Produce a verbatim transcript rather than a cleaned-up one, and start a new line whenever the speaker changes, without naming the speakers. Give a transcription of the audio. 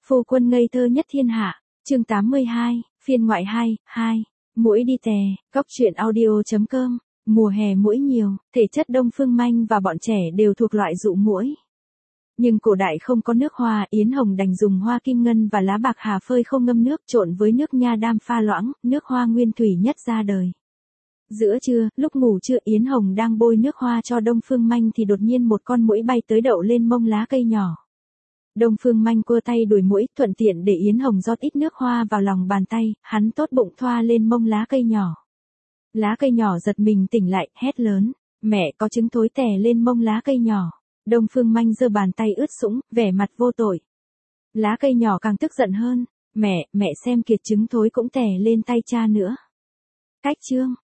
Phu quân ngây thơ nhất thiên hạ, chương tám mươi hai, phiên ngoại hai, hai, muỗi đi tè, góc truyện audio.com, mùa hè muỗi nhiều, thể chất Đông Phương Manh và bọn trẻ đều thuộc loại dụ muỗi. Nhưng cổ đại không có nước hoa, Yến Hồng đành dùng hoa kim ngân và lá bạc hà phơi không ngâm nước trộn với nước nha đam pha loãng, nước hoa nguyên thủy nhất ra đời. Giữa trưa, lúc ngủ trưa Yến Hồng đang bôi nước hoa cho Đông Phương Manh thì đột nhiên một con muỗi bay tới đậu lên mông lá cây nhỏ. Đông Phương Manh cua tay đuổi muỗi, thuận tiện để Yến Hồng rót ít nước hoa vào lòng bàn tay, hắn tốt bụng thoa lên mông lá cây nhỏ. Lá cây nhỏ giật mình tỉnh lại, hét lớn, mẹ có trứng thối tè lên mông lá cây nhỏ. Đông Phương Manh giơ bàn tay ướt sũng, vẻ mặt vô tội. Lá cây nhỏ càng tức giận hơn, mẹ, mẹ xem kiệt trứng thối cũng tè lên tay cha nữa. Cách chương,